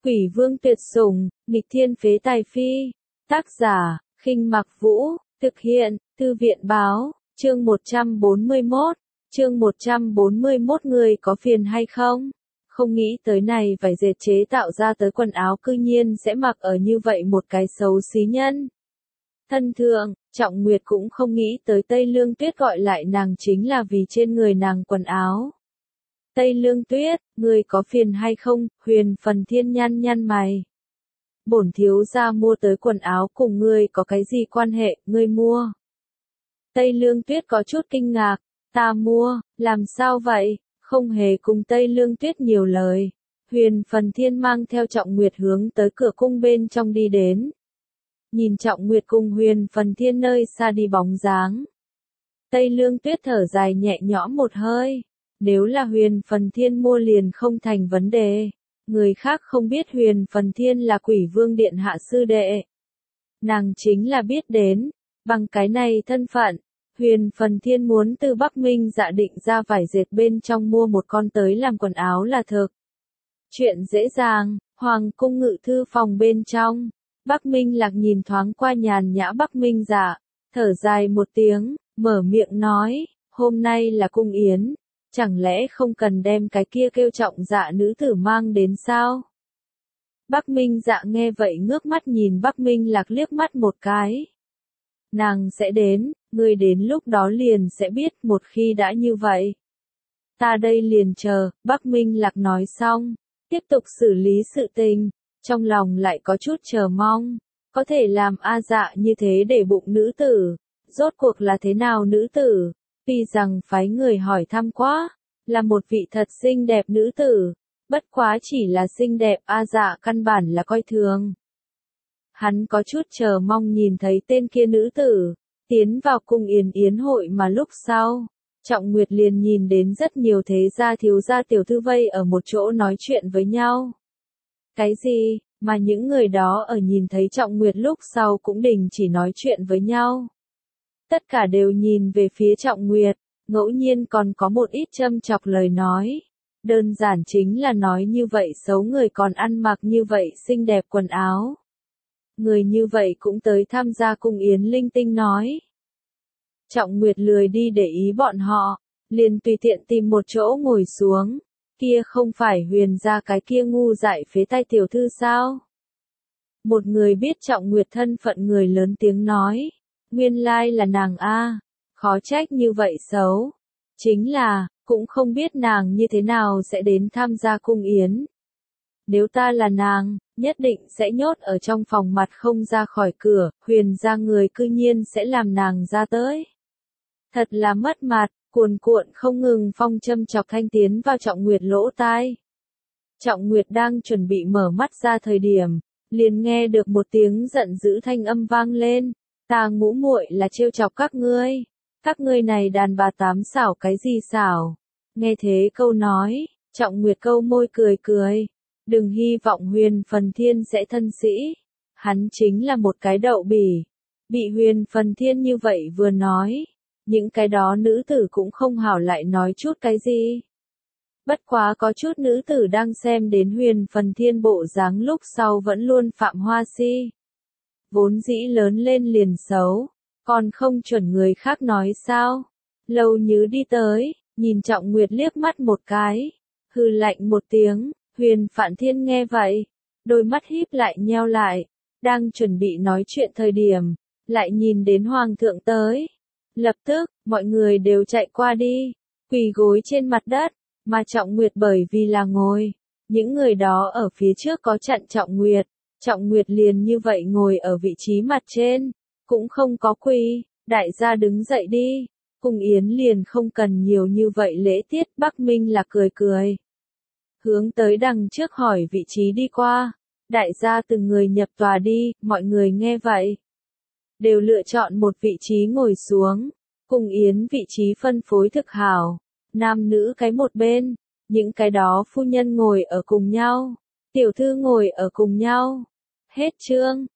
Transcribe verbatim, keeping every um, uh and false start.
Quỷ vương tuyệt sủng, nghịch thiên phế tài phi. Tác giả, Khinh Mặc Vũ, thực hiện, Thư viện báo, chương một trăm bốn mươi mốt, chương một trăm bốn mươi mốt người có phiền hay không? Không nghĩ tới này vải dệt chế tạo ra tới quần áo cư nhiên sẽ mặc ở như vậy một cái xấu xí nhân. Thân thượng, Trọng Nguyệt cũng không nghĩ tới Tây Lương Tuyết gọi lại nàng chính là vì trên người nàng quần áo. Tây Lương Tuyết, người có phiền hay không? Huyền Phần Thiên nhăn nhăn mày. Bổn thiếu gia mua tới quần áo cùng ngươi có cái gì quan hệ, ngươi mua? Tây Lương Tuyết có chút kinh ngạc, ta mua, làm sao vậy? Không hề cùng Tây Lương Tuyết nhiều lời. Huyền Phần Thiên mang theo Trọng Nguyệt hướng tới cửa cung bên trong đi đến. Nhìn Trọng Nguyệt cùng Huyền Phần Thiên nơi xa đi bóng dáng. Tây Lương Tuyết thở dài nhẹ nhõm một hơi. Nếu là Huyền Phần Thiên mua liền không thành vấn đề. Người khác không biết Huyền Phần Thiên là Quỷ Vương Điện hạ sư đệ. Nàng chính là biết đến. Bằng cái này thân phận, Huyền Phần Thiên muốn từ Bắc Minh Dạ định ra vải dệt bên trong mua một con tới làm quần áo là thực. Chuyện dễ dàng, Hoàng cung ngự thư phòng bên trong. Bắc Minh Lạc nhìn thoáng qua nhàn nhã Bắc Minh Dạ, thở dài một tiếng, mở miệng nói, hôm nay là cung yến, chẳng lẽ không cần đem cái kia kêu Trọng Dạ nữ tử mang đến sao? Bắc Minh Dạ nghe vậy ngước mắt nhìn Bắc Minh Lạc liếc mắt một cái. Nàng sẽ đến, ngươi đến lúc đó liền sẽ biết một khi đã như vậy. Ta đây liền chờ, Bắc Minh Lạc nói xong, tiếp tục xử lý sự tình, trong lòng lại có chút chờ mong, có thể làm A Dạ như thế để bụng nữ tử, rốt cuộc là thế nào nữ tử, tuy rằng phái người hỏi thăm quá, là một vị thật xinh đẹp nữ tử, bất quá chỉ là xinh đẹp A Dạ căn bản là coi thường. Hắn có chút chờ mong nhìn thấy tên kia nữ tử, tiến vào cung yến yến hội mà lúc sau, Trọng Nguyệt liền nhìn đến rất nhiều thế gia thiếu gia tiểu thư vây ở một chỗ nói chuyện với nhau. Cái gì, mà những người đó ở nhìn thấy Trọng Nguyệt lúc sau cũng đình chỉ nói chuyện với nhau. Tất cả đều nhìn về phía Trọng Nguyệt, ngẫu nhiên còn có một ít châm chọc lời nói. Đơn giản chính là nói như vậy xấu người còn ăn mặc như vậy xinh đẹp quần áo. Người như vậy cũng tới tham gia cung yến linh tinh nói. Trọng Nguyệt lười đi để ý bọn họ, liền tùy tiện tìm một chỗ ngồi xuống. Kia không phải Huyền gia cái kia ngu dại phế tay tiểu thư sao? Một người biết Trọng Nguyệt thân phận người lớn tiếng nói. Nguyên lai là nàng a, khó trách như vậy xấu. Chính là, cũng không biết nàng như thế nào sẽ đến tham gia cung yến. Nếu ta là nàng, nhất định sẽ nhốt ở trong phòng mặt không ra khỏi cửa, Huyền gia người cư nhiên sẽ làm nàng ra tới. Thật là mất mặt, cuồn cuộn không ngừng phong châm chọc thanh tiến vào Trọng Nguyệt lỗ tai. Trọng Nguyệt đang chuẩn bị mở mắt ra thời điểm, liền nghe được một tiếng giận dữ thanh âm vang lên, ta ngũ muội là trêu chọc các ngươi, các ngươi này đàn bà tám xảo cái gì xảo. Nghe thế câu nói, Trọng Nguyệt câu môi cười cười. Đừng hy vọng Huyền Phần Thiên sẽ thân sĩ. Hắn chính là một cái đậu bỉ. Bị Huyền Phần Thiên như vậy vừa nói. Những cái đó nữ tử cũng không hảo lại nói chút cái gì. Bất quá có chút nữ tử đang xem đến Huyền Phần Thiên bộ dáng lúc sau vẫn luôn phạm hoa si. Vốn dĩ lớn lên liền xấu. Còn không chuẩn người khác nói sao. Lâu Như đi tới, nhìn Trọng Nguyệt liếc mắt một cái. Hừ lạnh một tiếng. Huyền Phạn Thiên nghe vậy, đôi mắt híp lại nheo lại, đang chuẩn bị nói chuyện thời điểm, lại nhìn đến Hoàng thượng tới. Lập tức, mọi người đều chạy qua đi, quỳ gối trên mặt đất, mà Trọng Nguyệt bởi vì là ngồi. Những người đó ở phía trước có chặn Trọng Nguyệt, Trọng Nguyệt liền như vậy ngồi ở vị trí mặt trên, cũng không có quỳ, đại gia đứng dậy đi, cung yến liền không cần nhiều như vậy lễ tiết. Bắc Minh là cười cười. Hướng tới đằng trước hỏi vị trí đi qua, đại gia từng người nhập tòa đi, mọi người nghe vậy. Đều lựa chọn một vị trí ngồi xuống, cung yến vị trí phân phối thực hảo, nam nữ cái một bên, những cái đó phu nhân ngồi ở cùng nhau, tiểu thư ngồi ở cùng nhau. Hết chương.